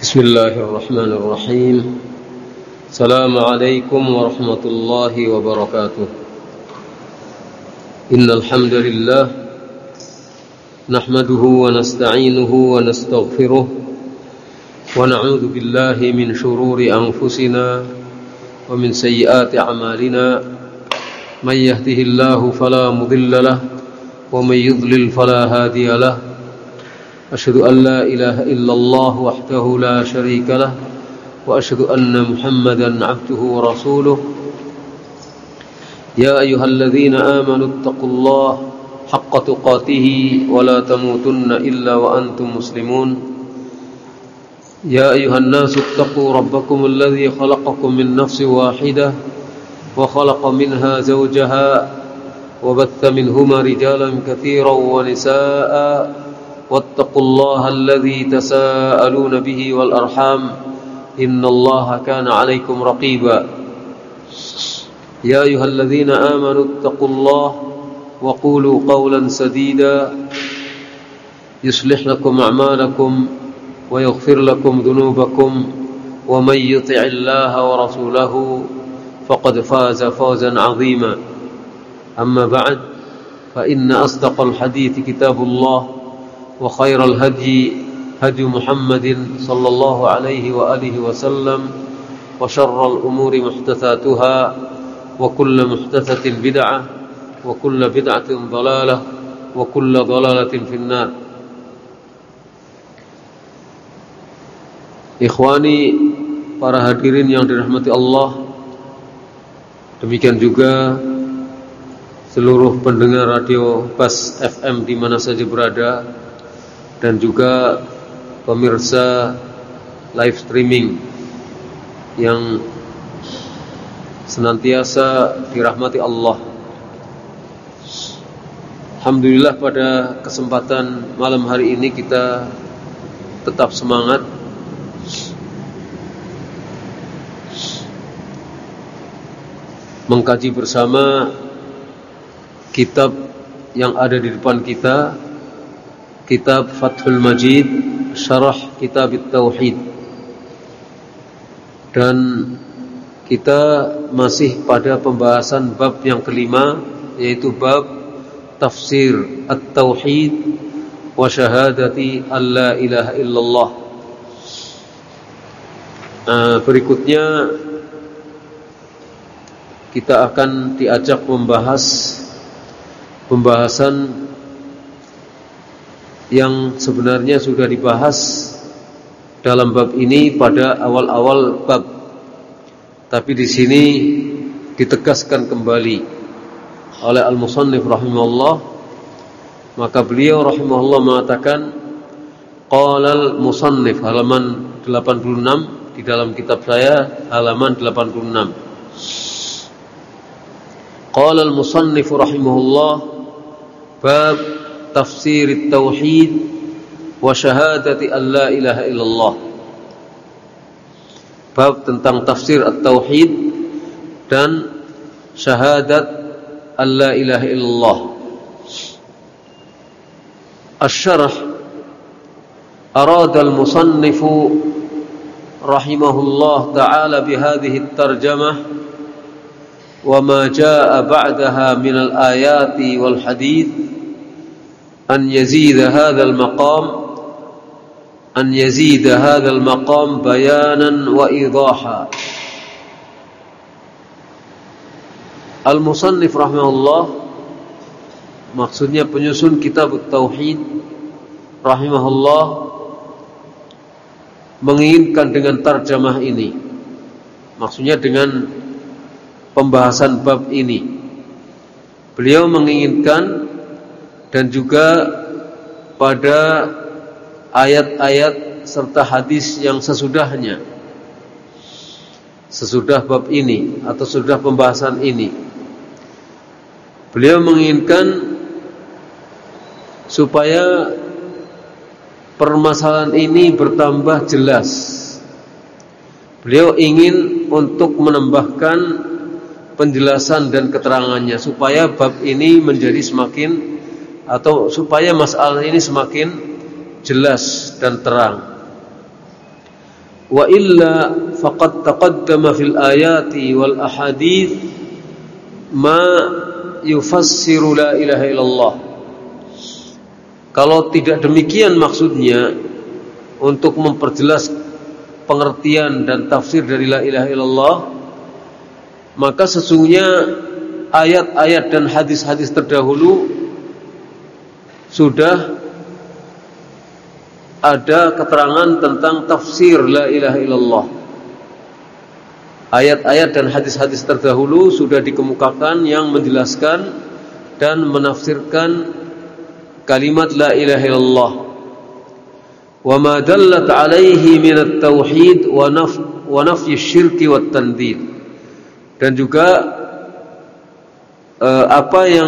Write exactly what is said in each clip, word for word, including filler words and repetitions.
Bismillahirrahmanirrahim. Assalamualaikum warahmatullahi wabarakatuh. Innal hamdalillah nahmaduhu wa nasta'inuhu wa nastaghfiruh wa na'udzu billahi min shururi anfusina wa min sayyiati a'malina. May yahdihillahu fala mudilla lahu wa may yudlil fala hadiya lahu. أشهد أن لا إله إلا الله وحده لا شريك له وأشهد أن محمدا عبده ورسوله يا أيها الذين آمنوا اتقوا الله حق تقاته ولا تموتن إلا وأنتم مسلمون يا أيها الناس اتقوا ربكم الذي خلقكم من نفس واحدة وخلق منها زوجها وبث منهما رجالا كثيرا ونساء واتقوا الله الذي تساءلون به والأرحام إن الله كان عليكم رقيبا يا أيها الذين آمنوا اتقوا الله وقولوا قولا سديدا يصلح لكم أعمالكم ويغفر لكم ذنوبكم ومن يطع الله ورسوله فقد فاز فوزا عظيما أما بعد فإن أصدق الحديث كتاب الله وخير الهدي هدي محمد صلى الله عليه وآله وسلم وشر الأمور محدثاتها وكل محدثة بدعة وكل بدعة ضلالة وكل ضلالة في النار. Ikhwani, para hadirin yang dirahmati Allah, demikian juga seluruh pendengar radio Bas F M di mana saja berada, dan juga pemirsa live streaming yang senantiasa dirahmati Allah. Alhamdulillah, pada kesempatan malam hari ini kita tetap semangat mengkaji bersama kitab yang ada di depan kita, kitab Fathul Majid, Syarah Kitab Tauhid. Dan kita masih pada pembahasan bab yang kelima, yaitu bab tafsir At-Tauhid wa syahadati alla ilaha illallah. Nah, berikutnya kita akan diajak membahas pembahasan yang sebenarnya sudah dibahas dalam bab ini pada awal-awal bab, tapi di sini ditegaskan kembali oleh al-musannif rahimahullah. Maka beliau rahimahullah mengatakan, qala al-musannif, halaman delapan puluh enam di dalam kitab saya, halaman delapan puluh enam. Qala al-musannif rahimahullah, bab tafsir at-tauhid wa syahadati an la ilaha illallah. Bab tentang tafsir at-tauhid dan syahadat an la ilaha illallah. Asy-syarh, arada al-musannif rahimahullah ta'ala bihadhihi at-tarjamah wa ma jaa'a ba'daha min al-ayati wal hadith أن يزيد هذا المقام أن يزيد هذا المقام بيانا وإيضاحا. Al-Musannif rahimahullah, maksudnya penyusun kitab Tauhid rahimahullah, menginginkan dengan tarjamah ini, maksudnya dengan pembahasan bab ini, beliau menginginkan, dan juga pada ayat-ayat serta hadis yang sesudahnya, sesudah bab ini atau sesudah pembahasan ini, beliau menginginkan supaya permasalahan ini bertambah jelas. Beliau ingin untuk menambahkan penjelasan dan keterangannya supaya bab ini menjadi semakin, atau supaya masalah ini semakin jelas dan terang. wa illa faqad taqaddama fil ayati wal ahadits ma yufassiru la ilaha illallah. Kalau tidak demikian maksudnya untuk memperjelas pengertian dan tafsir dari la ilaha illallah, maka sesungguhnya ayat-ayat dan hadis-hadis terdahulu sudah ada keterangan tentang tafsir la ilaha illallah. Ayat-ayat dan hadis-hadis terdahulu sudah dikemukakan yang menjelaskan dan menafsirkan kalimat la ilaha illallah. Wa ma dallat alaihi min at-tauhid wa naf wa nafyi syirki wat tandid. Dan juga eh, apa yang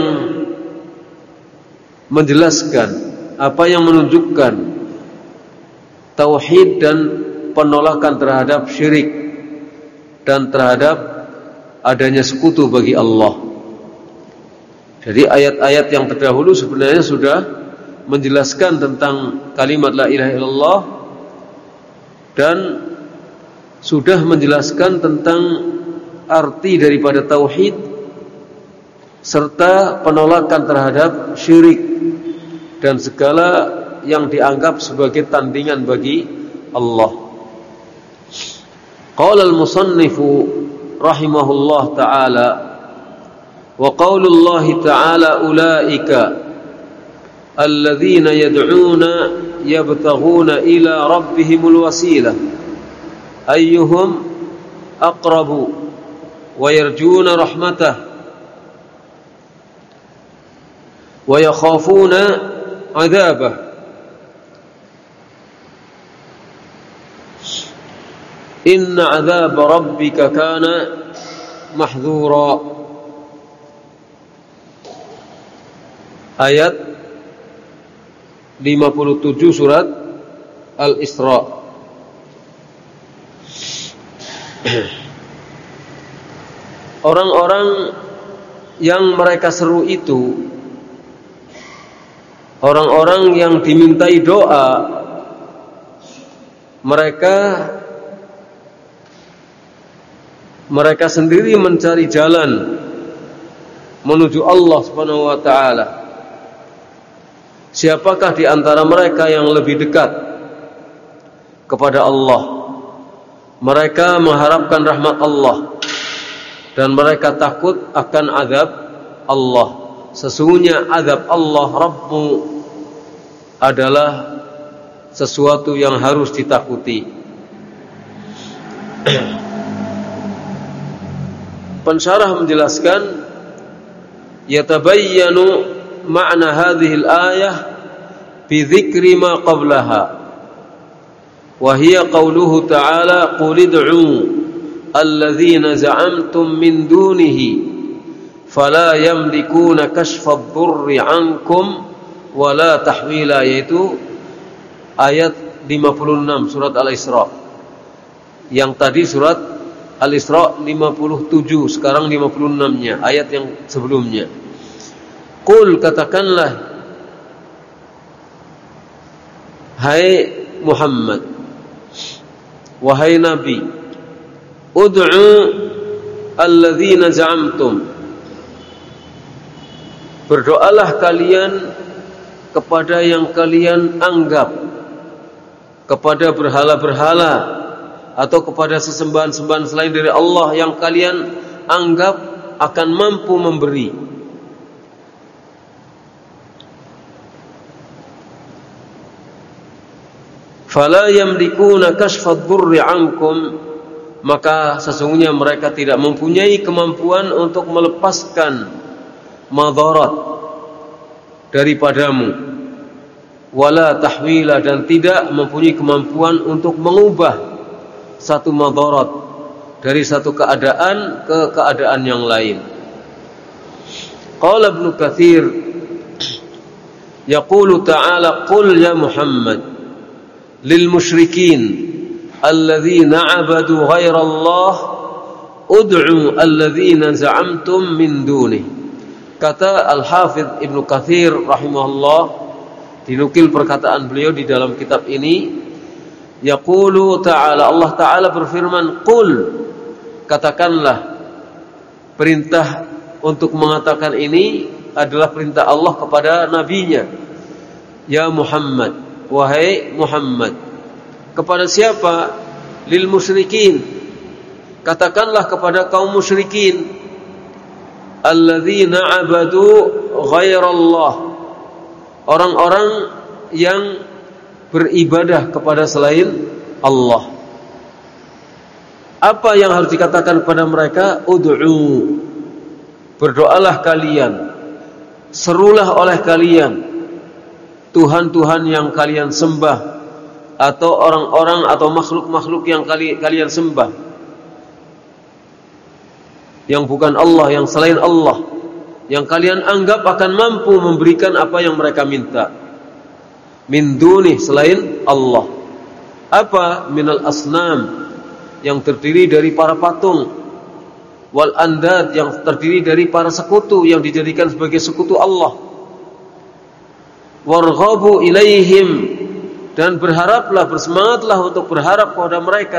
menjelaskan, apa yang menunjukkan tauhid dan penolakan terhadap syirik dan terhadap adanya sekutu bagi Allah. Jadi ayat-ayat yang terdahulu sebenarnya sudah menjelaskan tentang kalimat la ilaha illallah dan sudah menjelaskan tentang arti daripada tauhid serta penolakan terhadap syirik dan segala yang dianggap sebagai tandingan bagi Allah. Qala al-musannifu rahimahullah ta'ala wa qaulullahi ta'ala ulaika alladzina yad'una yabtaghuna ila rabbihimul wasilah ayyuhum aqrabu wa yarjuna rahmatah wa yakhafuna 'adzabah. Inna 'adzaba rabbika kana mahdhura. Ayat lima puluh tujuh surat Al-Isra. Orang-orang yang mereka seru itu, orang-orang yang dimintai doa, mereka mereka sendiri mencari jalan menuju Allah Subhanahu wa taala. Siapakah di antara mereka yang lebih dekat kepada Allah? Mereka mengharapkan rahmat Allah dan mereka takut akan azab Allah. Sesungguhnya azab Allah Rabbmu adalah sesuatu yang harus ditakuti. Pensyarah menjelaskan, yatabayyanu ma'na hadhihi al-ayah bi dzikri ma qablaha wa hiya qauluhu ta'ala qul id'u alladhina za'amtum min dunihi fala yamlikuna kashfa ad-durri 'ankum wa la tahwila, yaitu ayat lima puluh enam surat Al-Isra. Yang tadi surat Al-Isra lima puluh tujuh, sekarang lima puluh enam-nya, ayat yang sebelumnya. Qul, katakanlah, hai Muhammad, wahai Nabi, ud'u alladzina za'amtum, berdoalah kalian kepada yang kalian anggap, kepada berhala-berhala atau kepada sesembahan-sembahan selain dari Allah yang kalian anggap akan mampu memberi. Fala yamlikuna kashfad durri ankum, maka sesungguhnya mereka tidak mempunyai kemampuan untuk melepaskan madarat daripadamu, wala tahwila, dan tidak mempunyai kemampuan untuk mengubah satu madarat dari satu keadaan ke keadaan yang lain. Qala Ibnu Katsir, yaqulu ta'ala qul ya Muhammad lil musyrikin alladzina 'abadu ghaira Allah ud'u alladzina za'amtum min dunihi. Kata Al-Hafidz Ibnu Katsir rahimahullah, dinukil perkataan beliau di dalam kitab ini, Yaqulu ta'ala, Allah Ta'ala berfirman, qul, katakanlah. Perintah untuk mengatakan ini adalah perintah Allah kepada nabinya. Ya Muhammad, wahai Muhammad. Kepada siapa? Lil musyrikin. Katakanlah kepada kaum musyrikin, alladzina abadu ghairallah, orang-orang yang beribadah kepada selain Allah. Apa yang harus dikatakan kepada mereka? Ud'u, berdoalah kalian, serulah oleh kalian Tuhan-Tuhan yang kalian sembah, atau orang-orang atau makhluk-makhluk yang kali, kalian sembah, yang bukan Allah, yang selain Allah, yang kalian anggap akan mampu memberikan apa yang mereka minta. Min dunih, selain Allah. Apa? Minal asnam, yang terdiri dari para patung, wal andad, yang terdiri dari para sekutu yang dijadikan sebagai sekutu Allah. Warghabu ilaihim, dan berharaplah, bersemangatlah untuk berharap kepada mereka.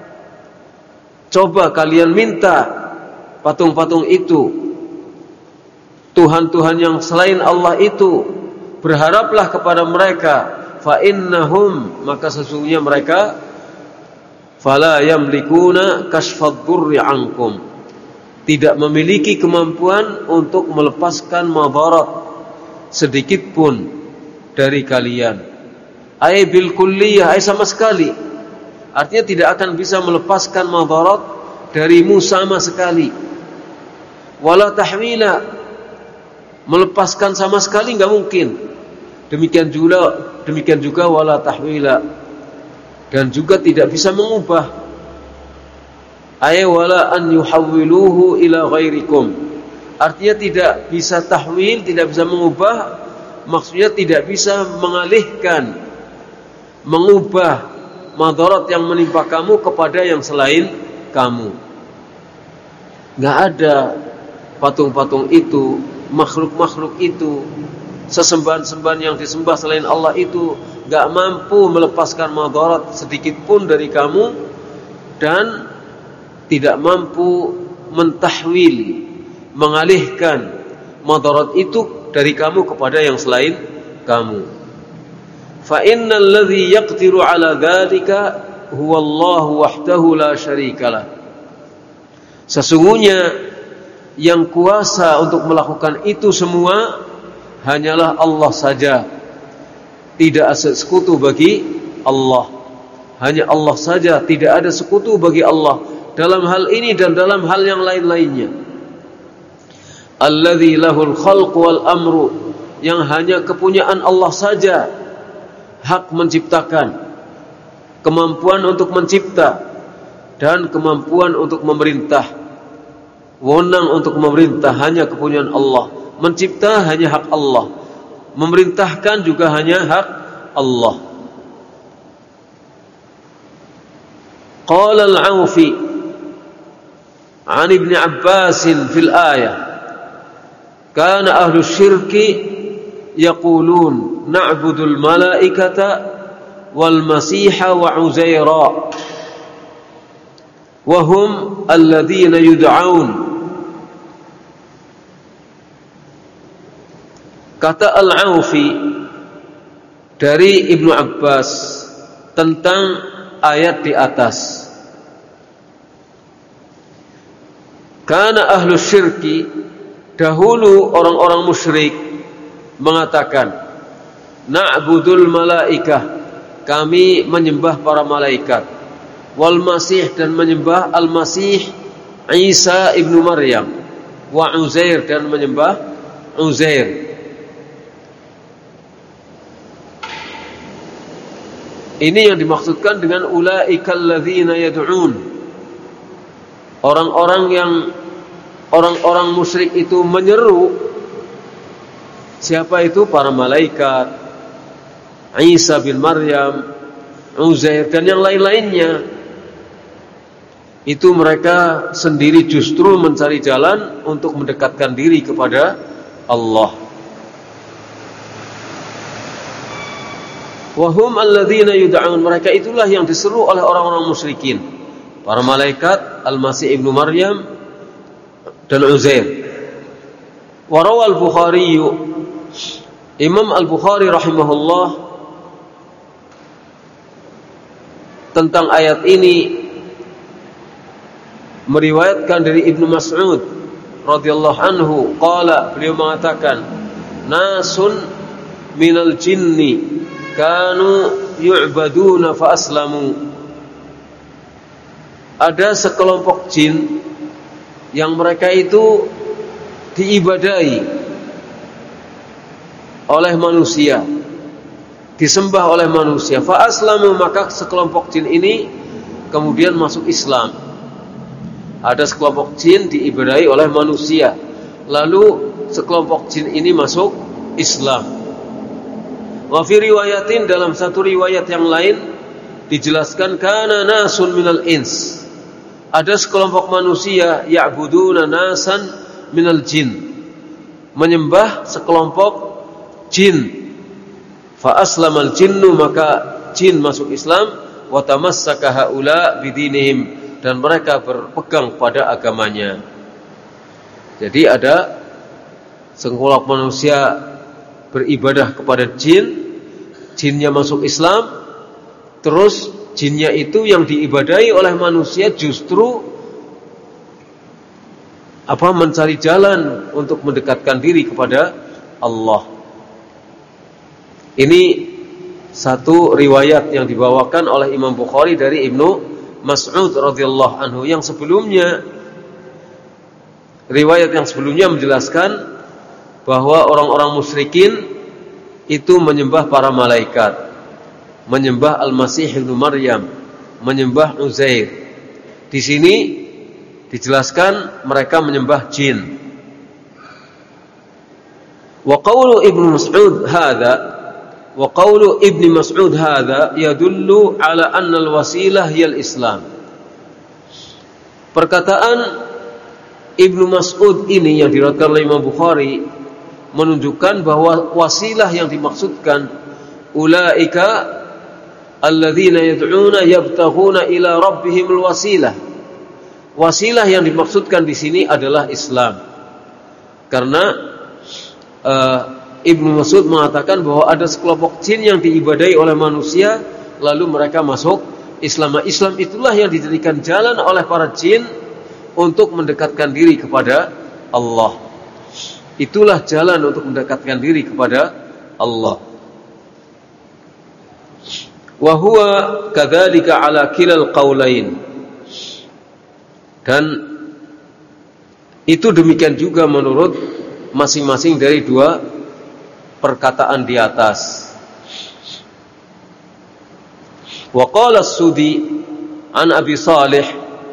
Coba kalian minta patung-patung itu, Tuhan-Tuhan yang selain Allah itu, berharaplah kepada mereka. Fa innahum, maka sesungguhnya mereka, fala yamlikuna kashfad durri ankum, tidak memiliki kemampuan untuk melepaskan madarat sedikit pun dari kalian. Ay bil kulliyah, ay sama sekali. Artinya tidak akan bisa melepaskan madarat darimu sama sekali. Wala tahwila, melepaskan sama sekali enggak mungkin. Demikian juga demikian juga wala tahwila, dan juga tidak bisa mengubah. Ay wala an yuhawwiluhu ila ghairikum, artinya tidak bisa tahwil, tidak bisa mengubah, maksudnya tidak bisa mengalihkan, mengubah madarat yang menimpa kamu kepada yang selain kamu. Enggak ada patung-patung itu, makhluk-makhluk itu, sesembahan-sembahan yang disembah selain Allah itu enggak mampu melepaskan madarat sedikit pun dari kamu, dan tidak mampu mentahwil, mengalihkan madarat itu dari kamu kepada yang selain kamu. Fa innal ladzi yaqdiru ala dzalika huwallahu wahdahu la syarikalah. Sesungguhnya yang kuasa untuk melakukan itu semua hanyalah Allah saja. Tidak ada sekutu bagi Allah. Hanya Allah saja, tidak ada sekutu bagi Allah dalam hal ini dan dalam hal yang lain-lainnya. Alladzi lahul khalq wal amru, yang hanya kepunyaan Allah saja hak menciptakan, kemampuan untuk mencipta, dan kemampuan untuk memerintah. Wewenang untuk memerintah hanya kepunyaan Allah, mencipta hanya hak Allah, memerintahkan juga hanya hak Allah. Qala al-Aufi an Ibn Abbas fil ayah, kana ahlu syirki yaqulun na'budul malaikata wal masiha wa uzaira wa hum alladhina yud'aun. Kata Al-Aufi dari Ibnu Abbas tentang ayat di atas, karena ahlu syirki, dahulu orang-orang musyrik mengatakan, na'budul malaikah, kami menyembah para malaikat, wal masih, dan menyembah al-masih Isa ibnu Maryam, wa Uzair, dan menyembah Uzair. Ini yang dimaksudkan dengan ulaikal ladzina yad'un. Orang-orang yang orang-orang musyrik itu menyeru. Siapa itu? Para malaikat, Isa bin Maryam, Uzair, dan yang lain-lainnya. Itu mereka sendiri justru mencari jalan untuk mendekatkan diri kepada Allah. Wahum alladzina yud'aun, mereka itulah yang diseru oleh orang-orang musyrikin, para malaikat, Al-Masih ibnu Maryam dan Uzair. Wa rawal Bukhari, Imam Al-Bukhari rahimahullah tentang ayat ini meriwayatkan dari Ibnu Mas'ud radhiyallahu anhu, qala, beliau mengatakan, nasun minal jinni kanu yu'baduna fa aslamu. Ada sekelompok jin yang mereka itu diibadahi oleh manusia, disembah oleh manusia. Fa aslamu, maka sekelompok jin ini kemudian masuk Islam. Ada sekelompok jin diibadahi oleh manusia, lalu sekelompok jin ini masuk Islam. Wa fi riwayatin, dalam satu riwayat yang lain dijelaskan, kana nasun minal ins, ada sekelompok manusia ya'buduna nasan minal jin, menyembah sekelompok jin. Fa aslamal jinnu, maka jin masuk Islam. Wa tamassaka haula bidinihim, dan mereka berpegang pada agamanya. Jadi ada sekelompok manusia beribadah kepada jin, jinnya masuk Islam, terus jinnya itu yang diibadahi oleh manusia justru apa mencari jalan untuk mendekatkan diri kepada Allah. Ini satu riwayat yang dibawakan oleh Imam Bukhari dari Ibnu Mas'ud radhiyallahu anhu. Yang sebelumnya, riwayat yang sebelumnya menjelaskan bahwa orang-orang musyrikin itu menyembah para malaikat, menyembah Al-Masih ibnu Maryam, menyembah Uzair. Di sini dijelaskan mereka menyembah jin. Wa qawlu Ibnu Mas'ud hadza, wa qawlu Ibnu Mas'ud hadza yadullu ala anna al-wasilah hiya al-Islam. Perkataan Ibnu Mas'ud ini yang diriwayatkan oleh Imam Bukhari menunjukkan bahwa wasilah yang dimaksudkan, ulaika alladzina yad'una yabtaghuna ila rabbihimul wasilah. Wasilah yang dimaksudkan di sini adalah Islam. Karena uh, Ibnu Mas'ud mengatakan bahwa ada sekelompok jin yang diibadahi oleh manusia, lalu mereka masuk Islam. Islam itulah yang dijadikan jalan oleh para jin untuk mendekatkan diri kepada Allah. Itulah jalan untuk mendekatkan diri kepada Allah. Wa huwa kadzalika ala kilal qaulain. Dan itu demikian juga menurut masing-masing dari dua perkataan di atas. Wa qala as-Sudi an Abi Salih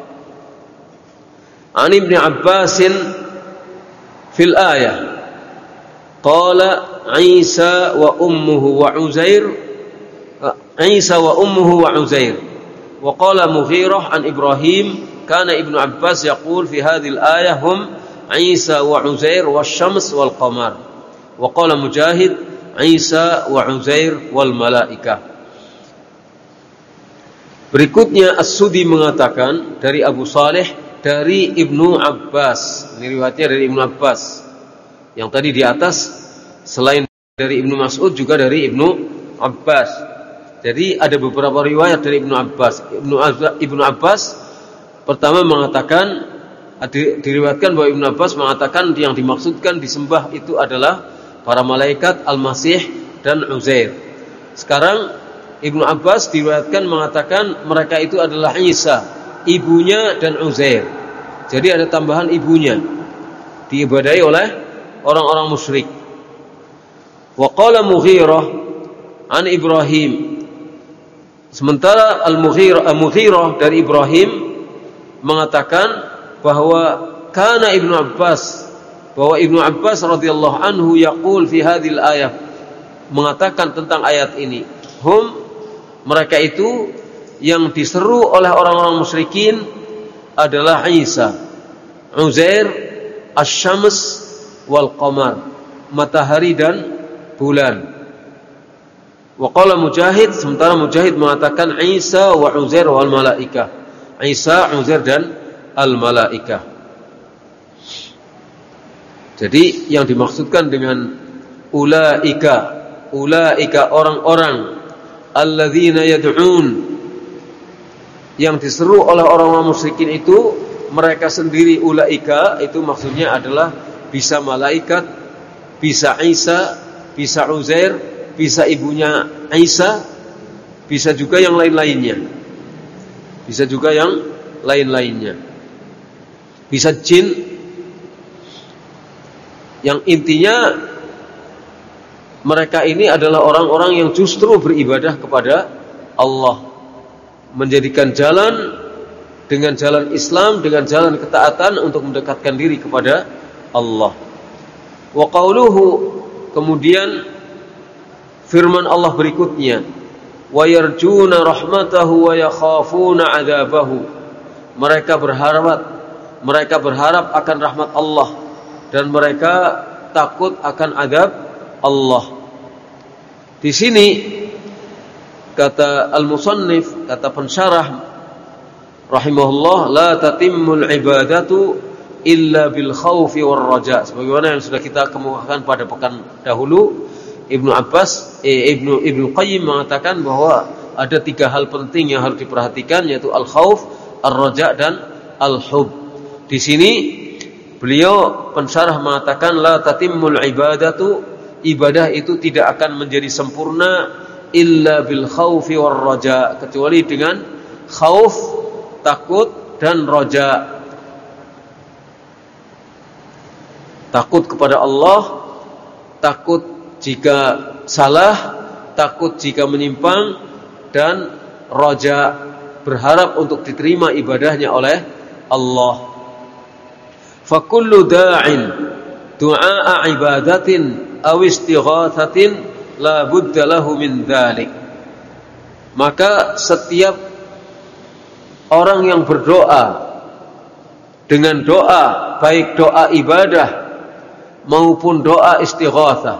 an Ibn Abbasin fil ayah, qala Isa wa ummuhu wa Uzair, Isa wa ummuhu wa Uzair. Wa qala Mughirah an Ibrahim, kana Ibnu Abbas yaqul fi hadhihi al-ayah hum Isa wa Uzair wasyams wal qamar. Wa qala Mujahid Isa wa Uzair wal malaikah. Berikutnya As-Sudi mengatakan dari Abu Saleh dari Ibnu Abbas. Ini riwayatnya dari Ibnu Abbas. Yang tadi di atas selain dari Ibnu Mas'ud juga dari Ibnu Abbas. Jadi ada beberapa riwayat dari Ibnu Abbas. Ibnu Ibnu Abbas pertama mengatakan, diriwayatkan bahwa Ibnu Abbas mengatakan yang dimaksudkan disembah itu adalah para malaikat, Al-Masih dan Uzair. Sekarang Ibnu Abbas diriwayatkan mengatakan mereka itu adalah Isa, ibunya, dan Uzair. Jadi ada tambahan ibunya, diibadahi oleh orang-orang musyrik. Wa qala Mughirah an Ibrahim. Sementara Al-Mughirah, Al-Mughirah dari Ibrahim mengatakan bahwa kana Ibnu Abbas, bahwa Ibnu Abbas radhiyallahu anhu yaqul fi hadhil ayat, mengatakan tentang ayat ini, hum, mereka itu yang diseru oleh orang-orang musyrikin adalah Isa, Uzair, Asy-Syams wal Qamar, matahari dan bulan. Wa qala Mujahid, sementara Mujahid mengatakan Isa wa Uzair wal malaikah. Isa, Uzair dan al malaikah. Jadi yang dimaksudkan dengan ulaika, ulaika orang-orang alladzina yad'un, yang diseru oleh orang-orang musyrikin itu mereka sendiri, ulaika itu maksudnya adalah bisa malaikat, bisa Isa, bisa Uzair, bisa ibunya Isa, bisa juga yang lain-lainnya. Bisa juga yang lain-lainnya. Bisa jin. Yang intinya mereka ini adalah orang-orang yang justru beribadah kepada Allah, menjadikan jalan dengan jalan Islam, dengan jalan ketaatan untuk mendekatkan diri kepada Allah. Wa qauluhu, kemudian firman Allah berikutnya, wa yarjuna rahmatahu wa yakhafuna adzabahu. Mereka berharap mereka berharap akan rahmat Allah dan mereka takut akan azab Allah. Di sini kata al-musannif, kata pensyarah rahimahullah, la tatimmul ibadatu illa bil khaufi war raja. Sebagaimana yang sudah kita kemukakan pada pekan dahulu, Ibnu Abbas eh, Ibnu Ibnu Qayyim mengatakan bahwa ada tiga hal penting yang harus diperhatikan, yaitu al-khauf, ar-raja dan al-hub. Di sini beliau pensyarah mengatakan la tatimmul ibadatu, ibadah itu tidak akan menjadi sempurna illa bil khaufi war raja, kecuali dengan khauf, takut, dan raja. Takut kepada Allah, takut jika salah, takut jika menyimpang, dan raja, berharap untuk diterima ibadahnya oleh Allah. Fa kullu da'in du'a ibadatin aw istighathatin la budda lahu min dzalik. Maka setiap orang yang berdoa dengan doa, baik doa ibadah maupun doa istighatsah.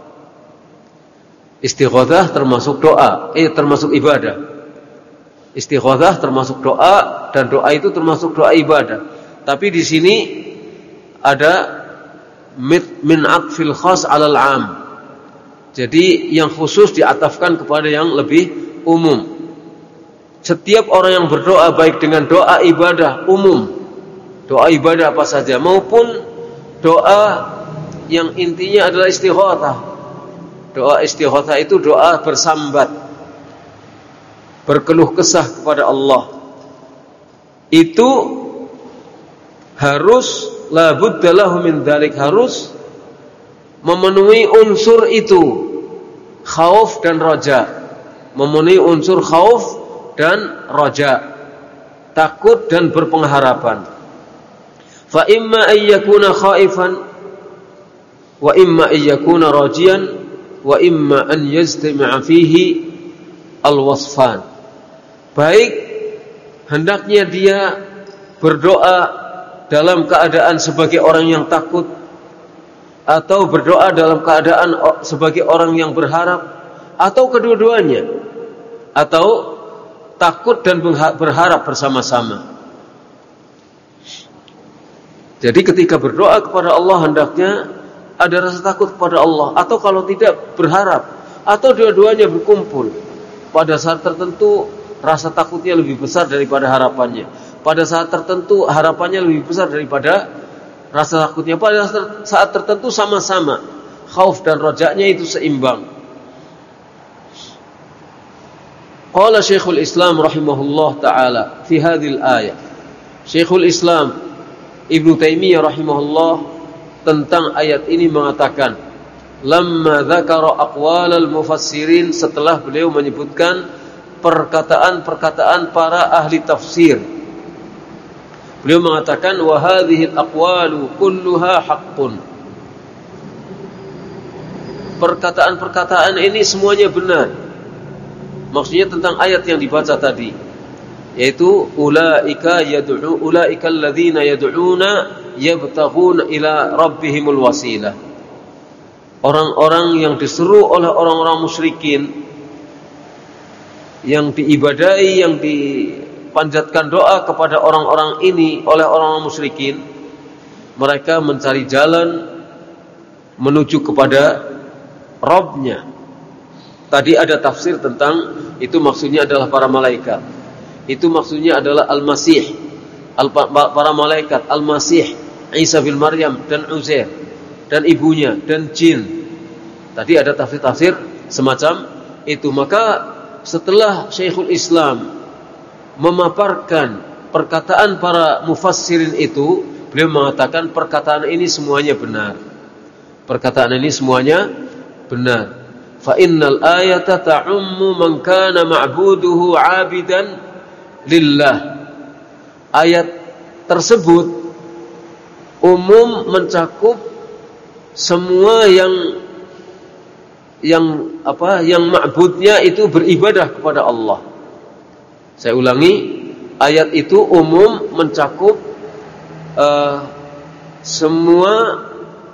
Istighatsah termasuk doa, eh termasuk ibadah. Istighatsah termasuk doa, dan doa itu termasuk doa ibadah. Tapi di sini ada min atfil khas alal am. Jadi yang khusus diatafkan kepada yang lebih umum. Setiap orang yang berdoa, baik dengan doa ibadah umum, doa ibadah apa saja, maupun doa yang intinya adalah istighatsah. Doa istighatsah itu doa bersambat, berkeluh kesah kepada Allah. Itu harus la budda lahu min dzalik, harus memenuhi unsur itu, khauf dan raja. Memenuhi unsur khauf dan raja, takut dan berpengharapan. Fa imma ayyakuna khaifan wa imma ayyakuna rajian wa imma an yajtami'a fihi al-wasfan. Baik hendaknya dia berdoa dalam keadaan sebagai orang yang takut, atau berdoa dalam keadaan sebagai orang yang berharap, atau kedua-duanya, atau takut dan berharap bersama-sama. Jadi ketika berdoa kepada Allah hendaknya ada rasa takut kepada Allah, atau kalau tidak berharap, atau dua-duanya berkumpul. Pada saat tertentu rasa takutnya lebih besar daripada harapannya, pada saat tertentu harapannya lebih besar daripada rasa takutnya, pada saat tertentu sama-sama khauf dan rajanya itu seimbang. Qala Syekhul Islam rahimahullah taala fi hadhil ayat. Syekhul Islam Ibnu Taimiyah rahimahullah tentang ayat ini mengatakan, lamma dzakara aqwalal mufassirin, setelah beliau menyebutkan perkataan-perkataan para ahli tafsir, beliau mengatakan wa hadhil aqwalu kulluha haqqun. Perkataan-perkataan ini semuanya benar. Maksudnya tentang ayat yang dibaca tadi, yaitu ulaika yad'u ulaika alladzina yad'una yabtaghuna ila rabbihimul wasilah. Orang-orang yang diseru oleh orang-orang musyrikin yang diibadahi, yang dipanjatkan doa kepada orang-orang ini oleh orang-orang musyrikin, mereka mencari jalan menuju kepada Rabb-nya. Tadi ada tafsir tentang itu, maksudnya adalah para malaikat. Itu maksudnya adalah Al-Masih, para malaikat, Al-Masih, Isa bin Maryam dan Uzair dan ibunya dan jin. Tadi ada tafsir-tafsir semacam itu. Maka setelah Syekhul Islam memaparkan perkataan para mufassirin itu, beliau mengatakan perkataan ini semuanya benar. Perkataan ini semuanya benar. Fa innal ayata ta'ummu man kana ma'buduhu 'abidan lillah. Ayat tersebut umum mencakup semua yang yang apa yang ma'budnya itu beribadah kepada Allah. Saya ulangi, ayat itu umum mencakup uh, semua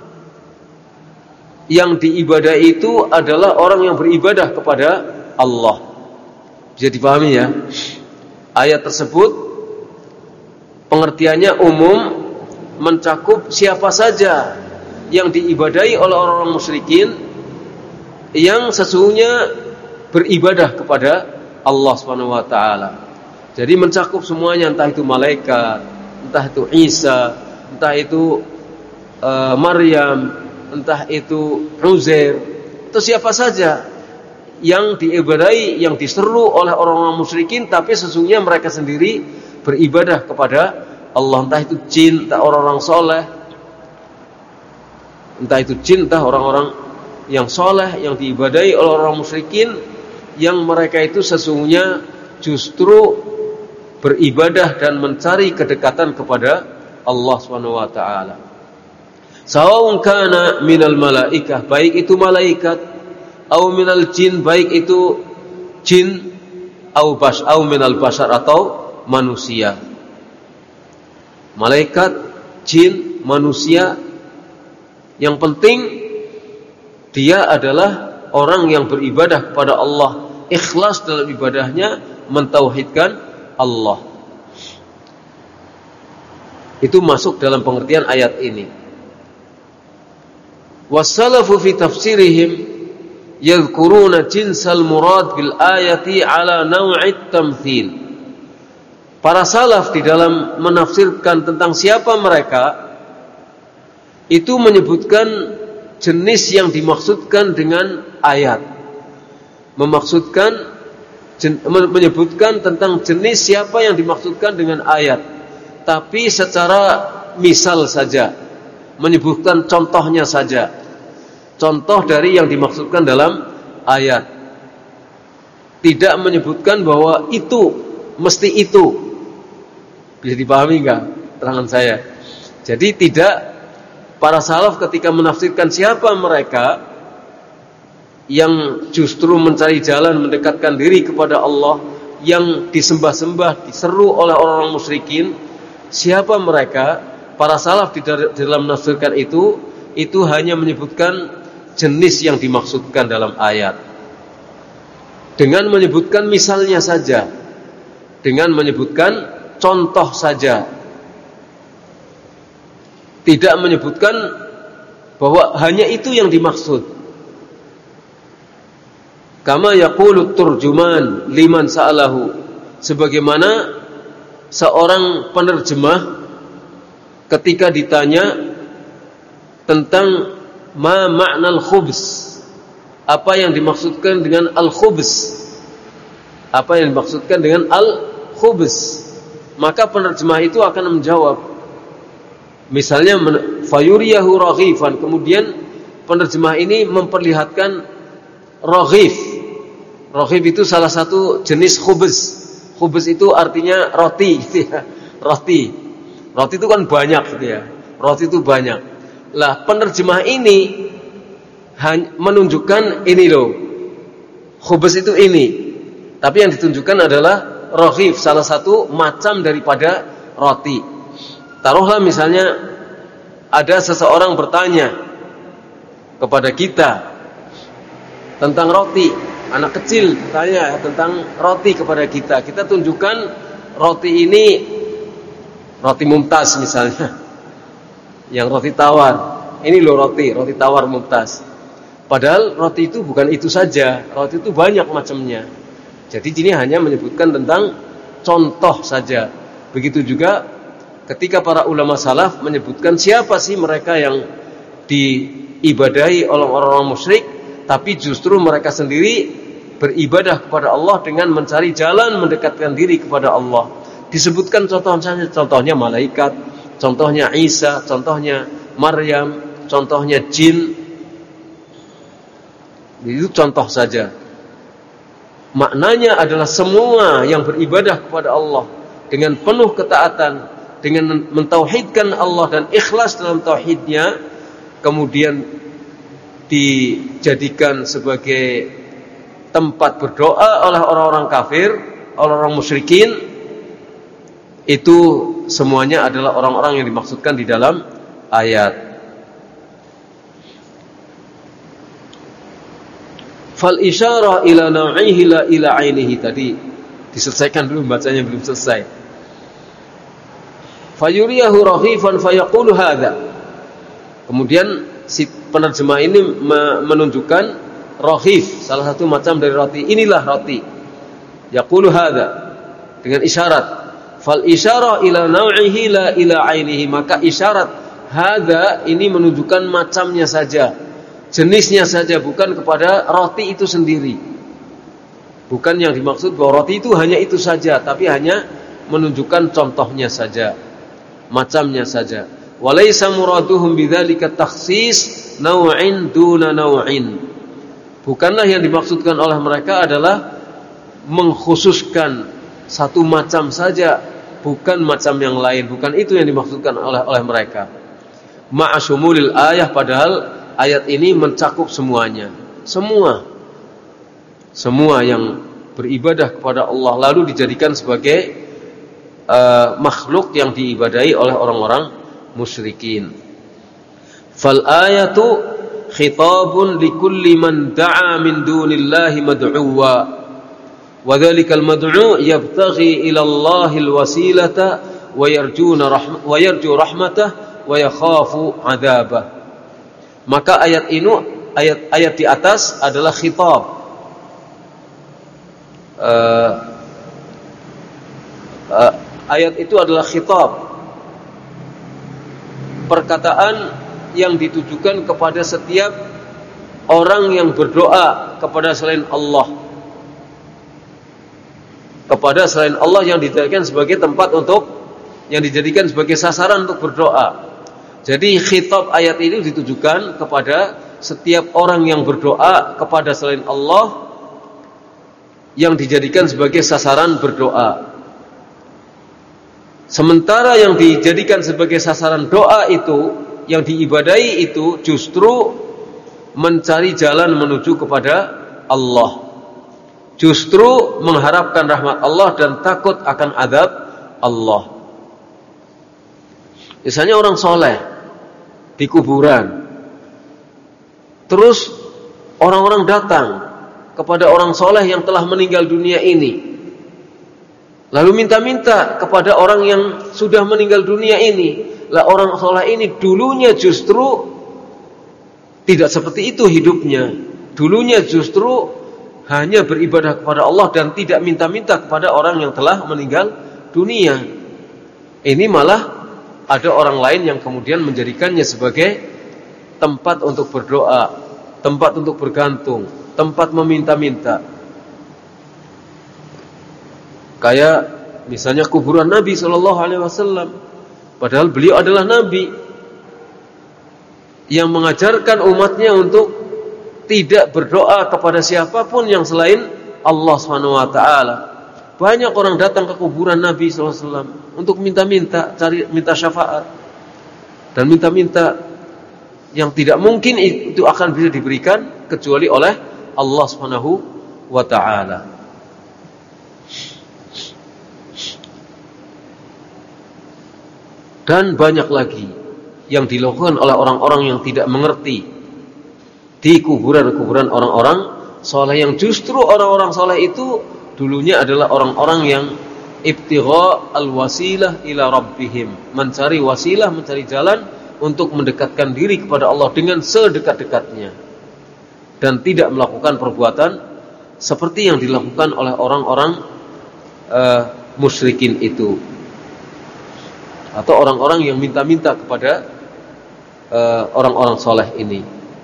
yang diibadahi itu adalah orang yang beribadah kepada Allah. Bisa dipahami ya? Ayat tersebut pengertiannya umum, mencakup siapa saja yang diibadahi oleh orang-orang musyrikin yang sesungguhnya beribadah kepada Allah Subhanahu wa taala. Jadi mencakup semuanya, entah itu malaikat, entah itu Isa, entah itu uh, Maryam, entah itu Uzair, itu siapa saja yang diibadahi, yang diseru oleh orang-orang musyrikin, tapi sesungguhnya mereka sendiri beribadah kepada Allah. Entah itu jin, entah orang-orang soleh, entah itu jin, entah orang-orang yang soleh yang diibadahi oleh orang musyrikin, yang mereka itu sesungguhnya justru beribadah dan mencari kedekatan kepada Allah Subhanahu wa taala. Sawa'un kana minal malaikah, baik itu malaikat, au minal jin, baik itu jin, au bas au minal bashar, atau manusia. Malaikat, jin, manusia, yang penting dia adalah orang yang beribadah kepada Allah, ikhlas dalam ibadahnya, mentauhidkan Allah. Itu masuk dalam pengertian ayat ini. Wassalafu fi tafsirihim yadhkuruna jinsal murad bil ayati ala naw'it tamthil. Para salaf di dalam menafsirkan tentang siapa mereka itu menyebutkan jenis yang dimaksudkan dengan ayat, memaksudkan jen, menyebutkan tentang jenis siapa yang dimaksudkan dengan ayat, tapi secara misal saja, menyebutkan contohnya saja, contoh dari yang dimaksudkan dalam ayat, tidak menyebutkan bahwa itu mesti itu. Bisa dipahami enggak terangan saya? Jadi tidak, para salaf ketika menafsirkan siapa mereka yang justru mencari jalan mendekatkan diri kepada Allah, yang disembah-sembah, diseru oleh orang-orang musyrikin, siapa mereka? Para salaf di dalam menafsirkan itu itu hanya menyebutkan jenis yang dimaksudkan dalam ayat, dengan menyebutkan misalnya saja, dengan menyebutkan contoh saja, tidak menyebutkan bahwa hanya itu yang dimaksud. Kama yaqulu turjuman liman sa'alahu, sebagaimana seorang penerjemah ketika ditanya tentang ma ma'nal khubz, apa yang dimaksudkan dengan al-khubz, apa yang dimaksudkan dengan al-khubz, maka penerjemah itu akan menjawab. Misalnya fayuriyahu raghifan, kemudian penerjemah ini memperlihatkan raghif. Raghif itu salah satu jenis khubz. Khubz itu artinya roti, gitu ya. Roti. Roti itu kan banyak, gitu ya. Roti itu banyak. Lah, penerjemah ini menunjukkan ini loh, khubz itu ini. Tapi yang ditunjukkan adalah raghif, salah satu macam daripada roti. Taruhlah misalnya ada seseorang bertanya kepada kita tentang roti. Anak kecil tanya tentang roti kepada kita, kita tunjukkan roti ini roti Mumtaz misalnya, yang roti tawar. Ini loh roti, roti tawar Mumtaz. Padahal roti itu bukan itu saja, roti itu banyak macamnya. Jadi ini hanya menyebutkan tentang contoh saja. Begitu juga ketika para ulama salaf menyebutkan siapa sih mereka yang diibadahi oleh orang-orang musyrik, tapi justru mereka sendiri beribadah kepada Allah dengan mencari jalan mendekatkan diri kepada Allah. Disebutkan contohnya, contohnya malaikat, contohnya Isa, contohnya Maryam, contohnya jin. Itu contoh saja. Maknanya adalah semua yang beribadah kepada Allah dengan penuh ketaatan, dengan mentauhidkan Allah dan ikhlas dalam tauhidnya, kemudian dijadikan sebagai tempat berdoa oleh orang-orang kafir, orang-orang musyrikin, itu semuanya adalah orang-orang yang dimaksudkan di dalam ayat. Fal isyarah ila na'ihi la ila ainihi, tadi diselesaikan belum, bacanya belum selesai. Fayuriyahu raghifan fayaqulu hadza. Kemudian si penerjemah ini menunjukkan raghif, salah satu macam dari roti. Inilah roti. Yaqulu hadza, dengan isyarat. Fal isyarah ila na'ihi la ila ainihi, maka isyarat hadza ini menunjukkan macamnya saja, jenisnya saja, bukan kepada roti itu sendiri. Bukan yang dimaksud bahwa roti itu hanya itu saja, tapi hanya menunjukkan contohnya saja, macamnya saja. Walaysa muraduhum bidzalika takhsis naw'in duna naw'in. Bukanlah yang dimaksudkan oleh mereka adalah mengkhususkan satu macam saja, bukan macam yang lain. Bukan itu yang dimaksudkan oleh oleh mereka. Ma'asumulil ayah, padahal ayat ini mencakup semuanya. Semua Semua yang beribadah kepada Allah lalu dijadikan sebagai uh, makhluk yang diibadahi oleh orang-orang musyrikin. Fal ayatu khitabun likulli man da'a min dunillahi mad'uwa wa dhalikal mad'u yabtaghi ila Allahil wasilata wa yarjuna rahma wa yarju rahmatah wa yakhafu 'adzabah. Maka ayat ini, ayat-ayat di atas adalah khitab. Uh, uh, ayat itu adalah khitab, perkataan yang ditujukan kepada setiap orang yang berdoa kepada selain Allah, kepada selain Allah yang dijadikan sebagai tempat untuk, yang dijadikan sebagai sasaran untuk berdoa. Jadi khitab ayat ini ditujukan kepada setiap orang yang berdoa kepada selain Allah, yang dijadikan sebagai sasaran berdoa. Sementara yang dijadikan sebagai sasaran doa itu, yang diibadahi itu justru mencari jalan menuju kepada Allah, justru mengharapkan rahmat Allah dan takut akan azab Allah. Misalnya orang soleh di kuburan, terus orang-orang datang kepada orang soleh yang telah meninggal dunia ini, lalu minta-minta kepada orang yang sudah meninggal dunia ini. Lah orang soleh ini dulunya justru tidak seperti itu hidupnya. Dulunya justru hanya beribadah kepada Allah dan tidak minta-minta kepada orang yang telah meninggal dunia. Ini malah ada orang lain yang kemudian menjadikannya sebagai tempat untuk berdoa, tempat untuk bergantung, tempat meminta-minta. Kayak misalnya kuburan Nabi sallallahu alaihi wasallam. Padahal beliau adalah Nabi yang mengajarkan umatnya untuk tidak berdoa kepada siapapun yang selain Allah subhanahu wa taala. Banyak orang datang ke kuburan Nabi sallallahu alaihi wasallam untuk minta-minta, cari minta syafaat dan minta-minta yang tidak mungkin itu akan bisa diberikan kecuali oleh Allah subhanahu wa ta'ala. Dan banyak lagi yang dilakukan oleh orang-orang yang tidak mengerti di kuburan-kuburan orang-orang soleh, yang justru orang-orang soleh itu dulunya adalah orang-orang yang ibtigha al-wasilah ila rabbihim, mencari wasilah, mencari jalan untuk mendekatkan diri kepada Allah dengan sedekat-dekatnya, dan tidak melakukan perbuatan seperti yang dilakukan oleh orang-orang uh, musyrikin itu, atau orang-orang yang minta-minta kepada uh, orang-orang soleh ini.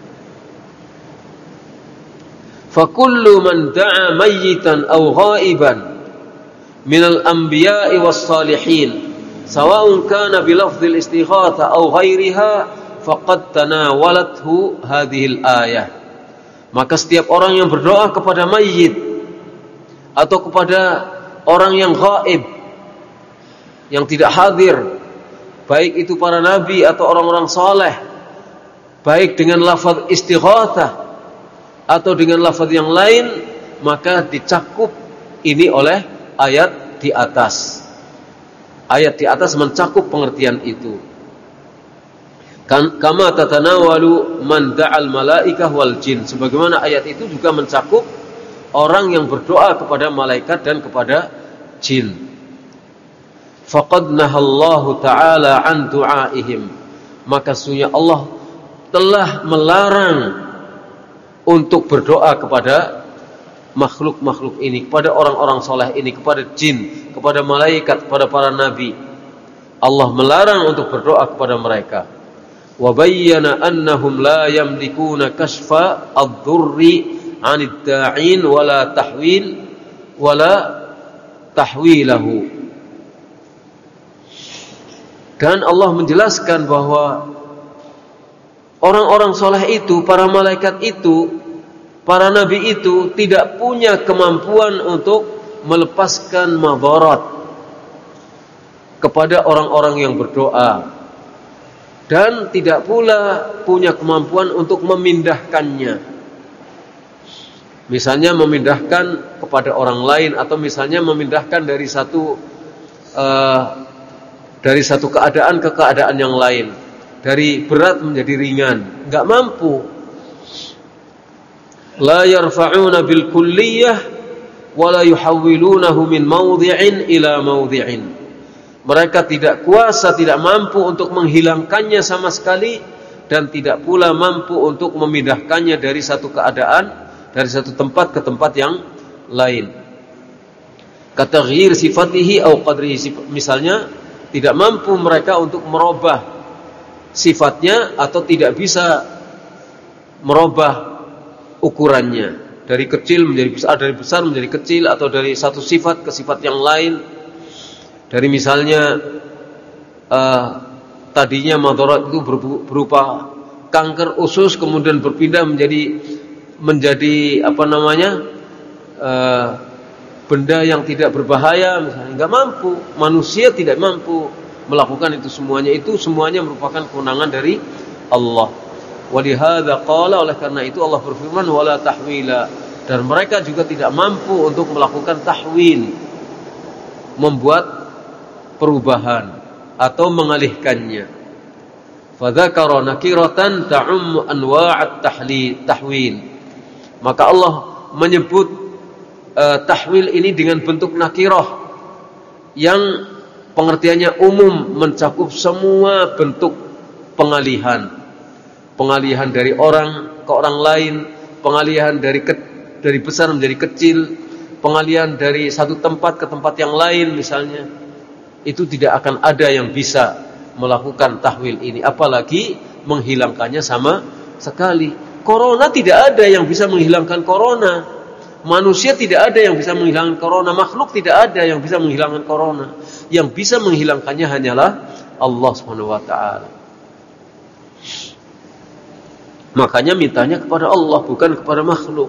Fakullu man da'a mayyitan aw ghaiban minal anbiya'i was salihin sawa'un kana bilafdhil istighatha aw ghairiha faqad tanawalathu hadhil ayah. Maka setiap orang yang berdoa kepada mayit atau kepada orang yang ghaib, yang tidak hadir, baik itu para nabi atau orang-orang saleh, baik dengan lafaz istighatsah atau dengan lafaz yang lain, maka dicakup ini oleh ayat di atas. Ayat di atas mencakup pengertian itu. Kama tatanawalu man da'al malaikah wal jin, sebagaimana ayat itu juga mencakup orang yang berdoa kepada malaikat dan kepada jin. Faqad nahallahu ta'ala an du'aihim, maka sesungguhnya Allah telah melarang untuk berdoa kepada makhluk-makhluk ini, kepada orang-orang soleh ini, kepada jin, kepada malaikat, kepada para nabi. Allah melarang untuk berdoa kepada mereka. Wa bayyana annahum la yamlikuna kashfa ad-durri 'anid da'in wala tahwil wala tahwilahu. Dan Allah menjelaskan bahwa orang-orang soleh itu, para malaikat itu, para nabi itu tidak punya kemampuan untuk melepaskan madarat kepada orang-orang yang berdoa, dan tidak pula punya kemampuan untuk memindahkannya. Misalnya memindahkan kepada orang lain, atau misalnya memindahkan dari satu uh, dari satu keadaan ke keadaan yang lain, dari berat menjadi ringan, enggak mampu. La yarfa'una bil kulliyah wa la yuhawwilunahu min mawdhi'in ila mawdhi'in. Mereka tidak kuasa, tidak mampu untuk menghilangkannya sama sekali, dan tidak pula mampu untuk memindahkannya dari satu keadaan, dari satu tempat ke tempat yang lain. Kataghyir sifatihi au qadrihi, misalnya tidak mampu mereka untuk merubah sifatnya, atau tidak bisa merubah ukurannya dari kecil menjadi besar, dari besar menjadi kecil, atau dari satu sifat ke sifat yang lain. Dari misalnya uh, tadinya madarat itu berupa kanker usus, kemudian berpindah menjadi menjadi apa namanya uh, benda yang tidak berbahaya, misalnya. Enggak mampu, manusia tidak mampu melakukan itu semuanya. Itu semuanya merupakan kewenangan dari Allah. Walihada qala, oleh karena itu Allah berfirman wala tahwila, dan mereka juga tidak mampu untuk melakukan tahwil, membuat perubahan atau mengalihkannya. Fadzakara nakiratan ta'um anwa'at tahlil tahwil, maka Allah menyebut uh, tahwil ini dengan bentuk nakirah yang pengertiannya umum, mencakup semua bentuk pengalihan. Pengalihan dari orang ke orang lain, pengalihan dari ke, dari besar menjadi kecil, pengalihan dari satu tempat ke tempat yang lain misalnya. Itu tidak akan ada yang bisa melakukan tahwil ini, apalagi menghilangkannya sama sekali. Corona tidak ada yang bisa menghilangkan corona. Manusia tidak ada yang bisa menghilangkan corona. Makhluk tidak ada yang bisa menghilangkan corona. Yang bisa menghilangkannya hanyalah Allah Subhanahu wa taala. Makanya mintanya kepada Allah, bukan kepada makhluk.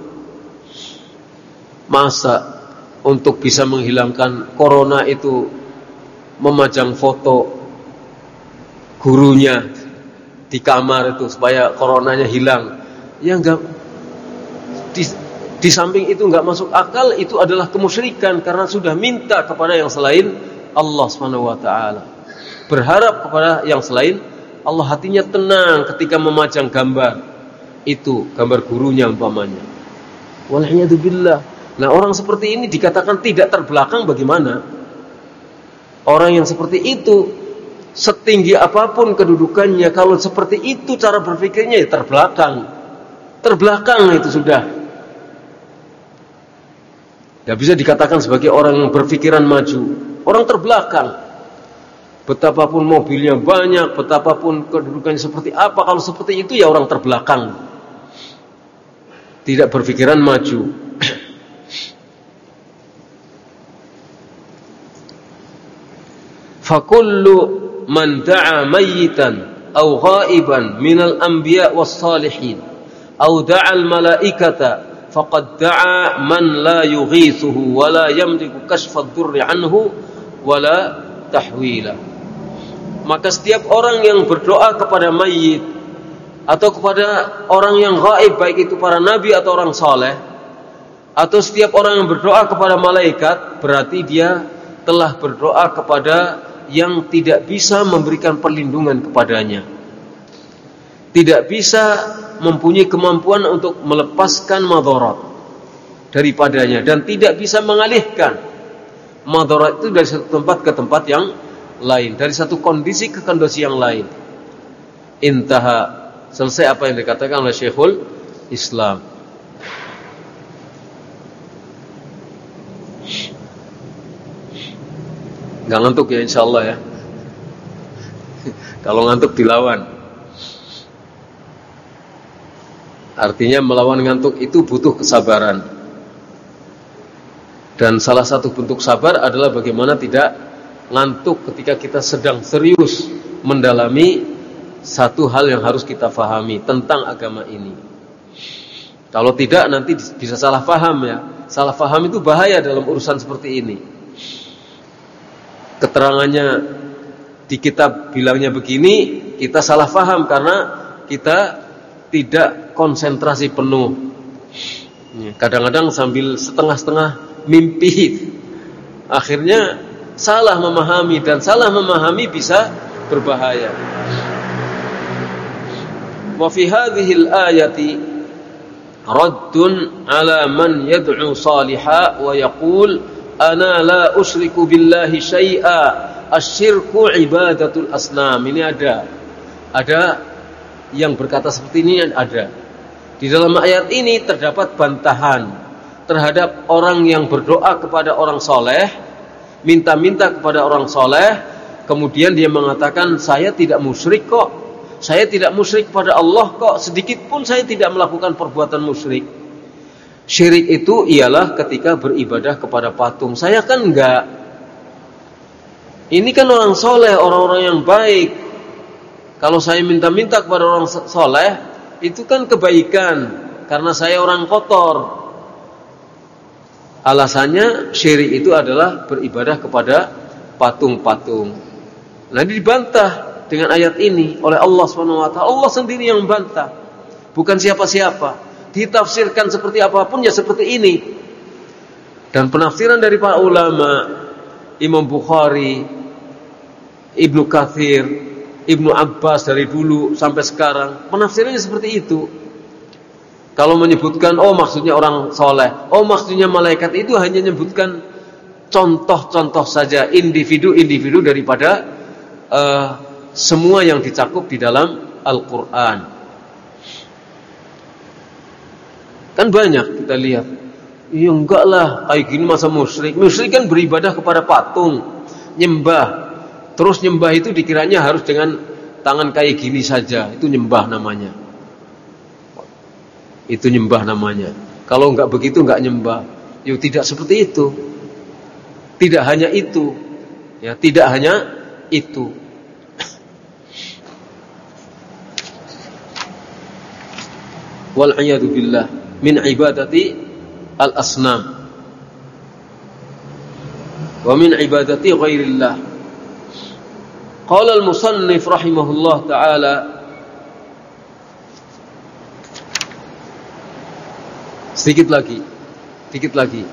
Masa untuk bisa menghilangkan corona itu memajang foto gurunya di kamar itu supaya coronanya hilang? Ya enggak. Di, di samping itu enggak masuk akal, itu adalah kemusyrikan karena sudah minta kepada yang selain Allah Subhanahu wa taala. Berharap kepada yang selain Allah, hatinya tenang ketika memajang gambar itu, gambar gurunya umpamanya. Wal'iyadzubillah. Nah, orang seperti ini dikatakan tidak terbelakang bagaimana? Orang yang seperti itu, setinggi apapun kedudukannya, kalau seperti itu cara berpikirnya, ya terbelakang. Terbelakang itu sudah. Tidak bisa dikatakan sebagai orang yang berpikiran maju. Orang terbelakang. Betapapun mobilnya banyak, betapapun kedudukannya seperti apa, kalau seperti itu ya orang terbelakang. Tidak berpikiran maju. Fakullu man da'a mayyitan aw ghaiban minal anbiya was salihin aw da'a al malaikata faqad da'a man la yughithuhu wa la yamliku kashfa ad-durri anhu wa la tahwila. Maka setiap orang yang berdoa kepada mayit atau kepada orang yang gaib, baik itu para nabi atau orang saleh, atau setiap orang yang berdoa kepada malaikat, berarti dia telah berdoa kepada yang tidak bisa memberikan perlindungan kepadanya, tidak bisa mempunyai kemampuan untuk melepaskan madarat daripadanya, dan tidak bisa mengalihkan madarat itu dari satu tempat ke tempat yang lain, dari satu kondisi ke kondisi yang lain. Intaha, selesai apa yang dikatakan oleh Syekhul Islam. Gak ngantuk ya insyaallah ya. Kalau ngantuk dilawan. Artinya melawan ngantuk itu butuh kesabaran. Dan salah satu bentuk sabar adalah bagaimana tidak ngantuk ketika kita sedang serius mendalami satu hal yang harus kita fahami tentang agama ini. Kalau tidak nanti bisa salah faham ya. Salah faham itu bahaya dalam urusan seperti ini. Keterangannya di kitab bilangnya begini, kita salah faham karena kita tidak konsentrasi penuh. Kadang-kadang sambil setengah-setengah mimpi, akhirnya salah memahami, dan salah memahami bisa berbahaya. Wa fi hadhil ayati raddun ala man yad'u salihah wa yaqul ana la usyriku billahi syai'a, asyirku ibadatul asnam. Ini ada ada yang berkata seperti ini, ada di dalam ayat ini terdapat bantahan terhadap orang yang berdoa kepada orang soleh, minta-minta kepada orang soleh, kemudian dia mengatakan saya tidak musyrik kok, saya tidak musyrik pada Allah kok, sedikit pun saya tidak melakukan perbuatan musyrik. Syirik itu ialah ketika beribadah kepada patung. Saya kan enggak. Ini kan orang soleh, orang-orang yang baik. Kalau saya minta-minta kepada orang soleh, itu kan kebaikan, karena saya orang kotor. Alasannya syirik itu adalah beribadah kepada patung-patung. Nah, dibantah dengan ayat ini oleh Allah subhanahu wa taala. Allah sendiri yang membantah, bukan siapa-siapa. Ditafsirkan seperti apapun ya seperti ini. Dan penafsiran dari para ulama, Imam Bukhari, Ibnu Katsir, Ibnu Abbas dari dulu sampai sekarang, penafsirannya seperti itu. Kalau menyebutkan oh maksudnya orang soleh, oh maksudnya malaikat, itu hanya menyebutkan contoh-contoh saja, individu-individu daripada uh, semua yang dicakup di dalam Al-Quran. Kan banyak kita lihat, ya enggak lah, kayak gini masa musyrik. Musyrik kan beribadah kepada patung, nyembah. Terus nyembah itu dikiranya harus dengan tangan kayak gini saja, itu nyembah namanya. Itu nyembah namanya. Kalau enggak begitu enggak nyembah. Ya tidak seperti itu. Tidak hanya itu. Ya, tidak hanya itu. Wal a'yadu billah min ibadati al-asnam wa min ibadati ghairillah. Qala al-musannif rahimahullah ta'ala, sedikit lagi sedikit lagi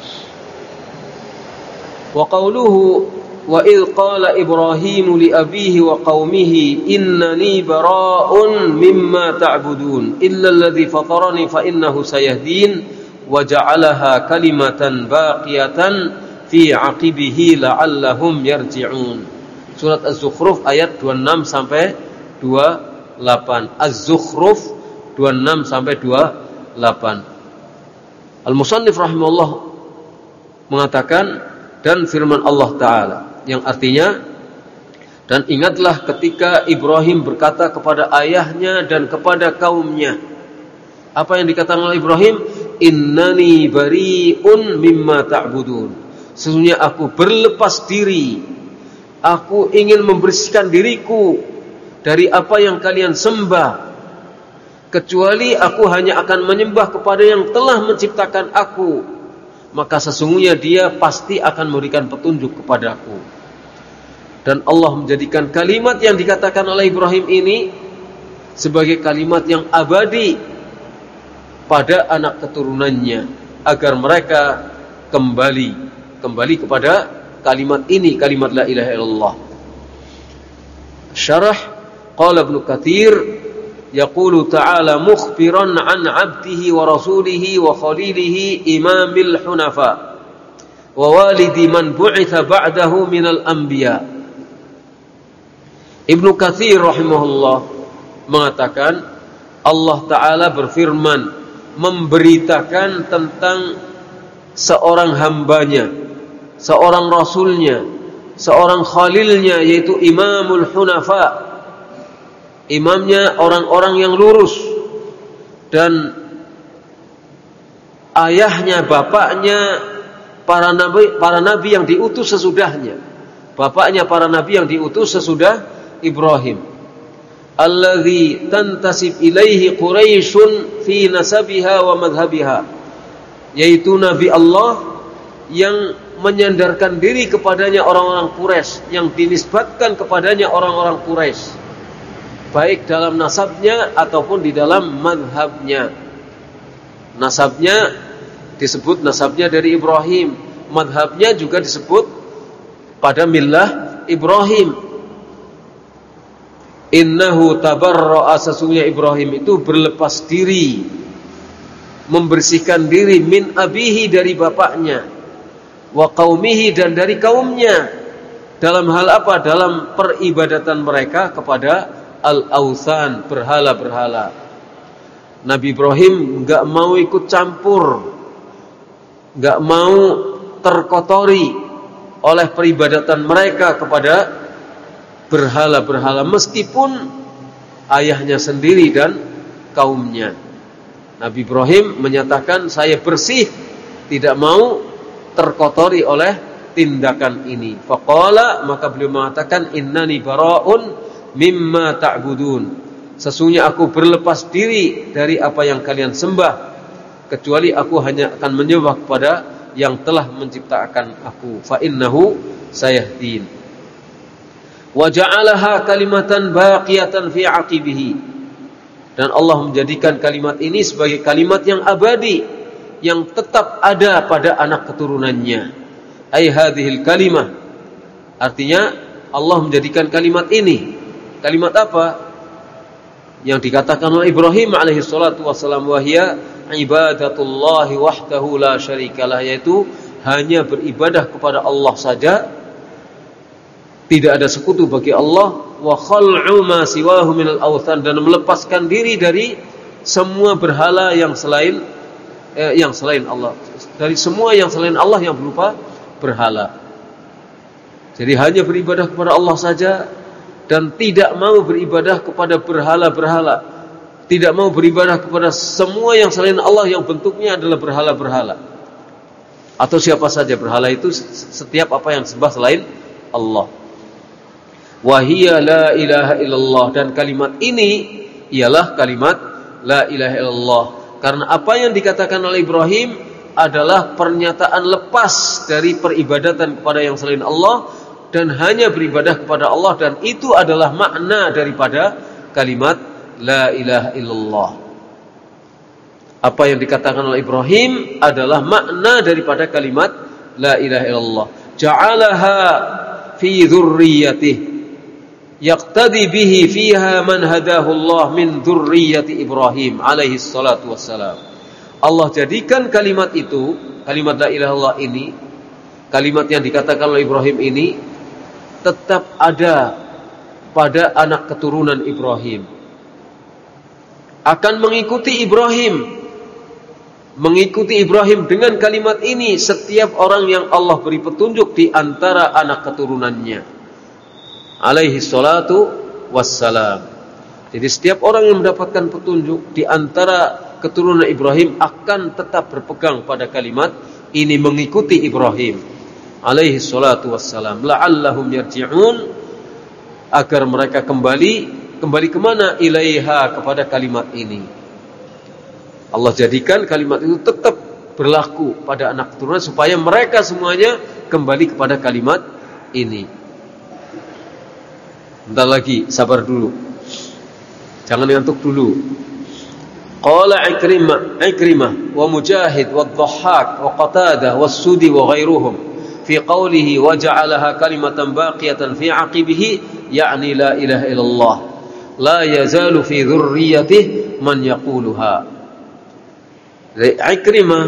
wa qawluhu wa idh qala Ibrahim li abihi wa qaumihi innani bara'un mimma ta'budun illa alladhi fatarani fa innahu sayahdin wa ja'alaha kalimatan baqiyatan fi 'aqibihi la'allahum yarji'un. Surat Az-Zukhruf ayat dua puluh enam sampai dua puluh delapan. Az-Zukhruf dua puluh enam sampai dua puluh delapan. Al-Musannif rahimahullah mengatakan, dan firman Allah Ta'ala, yang artinya, dan ingatlah ketika Ibrahim berkata kepada ayahnya dan kepada kaumnya. Apa yang dikatakan oleh Ibrahim? Innani bari'un mimma ta'budun. Sesungguhnya aku berlepas diri, aku ingin membersihkan diriku dari apa yang kalian sembah, kecuali aku hanya akan menyembah kepada yang telah menciptakan aku, maka sesungguhnya dia pasti akan memberikan petunjuk kepadaku. Dan Allah menjadikan kalimat yang dikatakan oleh Ibrahim ini sebagai kalimat yang abadi pada anak keturunannya, agar mereka kembali kembali kepada kalimat ini, kalimat la ilaha illallah. Syarah qala Ibnu Katsir yaqulu ta'ala mukhbiran an 'abdihi wa rasulihi wa khalilihi imamil hunafa wa walidi man bu'itha ba'dahu minal anbiya. Ibnu Katsir rahimahullah mengatakan, Allah Ta'ala berfirman memberitakan tentang seorang hambanya, seorang rasulnya, seorang khalilnya, yaitu imamul hunafa, imamnya orang-orang yang lurus, dan ayahnya, bapaknya para nabi, para nabi yang diutus sesudahnya, bapaknya para nabi yang diutus sesudah Ibrahim. Alladzi tantasib ilaihi Quraisyun fi nasabiha wa madhhabiha, yaitu nabi Allah yang menyandarkan diri kepadanya orang-orang Quraisy, yang dinisbatkan kepadanya orang-orang Quraisy, baik dalam nasabnya ataupun di dalam madhabnya. Nasabnya disebut nasabnya dari Ibrahim, madhabnya juga disebut pada millah Ibrahim. Innahu tabarra'a, sesungguhnya Ibrahim itu berlepas diri, membersihkan diri, min abihi, dari bapaknya, wa qaumihi, dan dari kaumnya. Dalam hal apa? Dalam peribadatan mereka kepada al-awthan, berhala-berhala. Nabi Ibrahim enggak mau ikut campur, enggak mau terkotori oleh peribadatan mereka kepada berhala-berhala, meskipun ayahnya sendiri dan kaumnya. Nabi Ibrahim menyatakan, saya bersih, tidak mau terkotori oleh tindakan ini. Faqala, maka beliau mengatakan, innani bara'un mimma ta'budun, sesungguhnya aku berlepas diri dari apa yang kalian sembah, kecuali aku hanya akan menyembah kepada yang telah menciptakan aku. Fa innahu sayahdin. Wa ja'alaha kalimatan baqiyatan fi 'aqibihi, dan Allah menjadikan kalimat ini sebagai kalimat yang abadi, yang tetap ada pada anak keturunannya. Ai hadhil kalimah, artinya Allah menjadikan kalimat ini, kalimat apa? Yang dikatakan oleh Ibrahim alaihi salatu wassalam, wahya ibadatullahi wahdahu la syarikalah, yaitu hanya beribadah kepada Allah saja, tidak ada sekutu bagi Allah, wa khal'u ma siwahu minal awthan, dan melepaskan diri dari semua berhala yang selain eh, yang selain Allah, dari semua yang selain Allah yang berupa berhala. Jadi hanya beribadah kepada Allah saja, dan tidak mau beribadah kepada berhala-berhala, tidak mau beribadah kepada semua yang selain Allah yang bentuknya adalah berhala-berhala, atau siapa saja berhala itu, setiap apa yang disembah selain Allah. Wahia la ilaha illallah, dan kalimat ini ialah kalimat la ilaha illallah, karena apa yang dikatakan oleh Ibrahim adalah pernyataan lepas dari peribadatan kepada yang selain Allah, dan hanya beribadah kepada Allah, dan itu adalah makna daripada kalimat la ilaha illallah. Apa yang dikatakan oleh Ibrahim adalah makna daripada kalimat la ilaha illallah. Ja'alaha fi dzurriyyatihi yaqtadi bihi fiha man hadahu Allah min dzurriyyati Ibrahim alaihi salatu wassalam. Allah jadikan kalimat itu, kalimat la ilaha illallah ini, kalimat yang dikatakan oleh Ibrahim ini tetap ada pada anak keturunan Ibrahim. Akan mengikuti Ibrahim. Mengikuti Ibrahim dengan kalimat ini setiap orang yang Allah beri petunjuk di antara anak keturunannya. Alaihi salatu wassalam. Jadi setiap orang yang mendapatkan petunjuk di antara keturunan Ibrahim akan tetap berpegang pada kalimat ini, mengikuti Ibrahim alaihi salatu wassalam, la'allahum yarji'un, agar mereka kembali kembali kemana? Ilaiha, kepada kalimat ini. Allah jadikan kalimat itu tetap berlaku pada anak keturunan supaya mereka semuanya kembali kepada kalimat ini. Bentar lagi, sabar dulu, jangan ngantuk dulu. Qala Ikrimah, Ikrimah wa Mujahid wa Dhahhak wa Qatadah wa Sudi wa ghairuhum fi qawlihi wa ja'alaha kalimatan baqiyatan fi 'aqibihi, ya'ni la ilaha illallah la yazalu fi dhurriyyatihi man yaquluha. Ikrimah,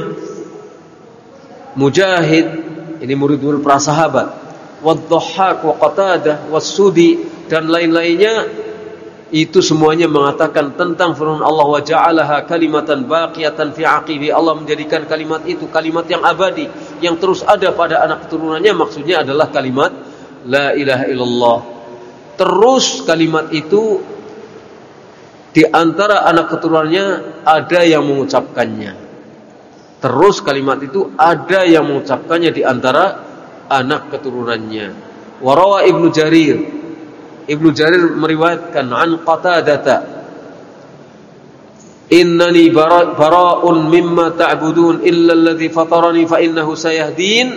Mujahid, ini murid-murid para sahabat, wa Dhahhak wa Qatadah wa Sudi dan lain-lainnya, itu semuanya mengatakan tentang firman Allah, wa ja'alaha kalimatan baqiyatan fi 'aqibi. Allah menjadikan kalimat itu kalimat yang abadi, yang terus ada pada anak keturunannya. Maksudnya adalah kalimat la ilaha illallah. Terus kalimat itu di antara anak keturunannya ada yang mengucapkannya. Terus kalimat itu ada yang mengucapkannya di antara anak keturunannya. Warawa Ibnu Jarir, Ibnu Jarir meriwayatkan an Qatadata, innani bara, bara'un mimma ta'budun illa alladhi fatarani fa innahu sayahdin.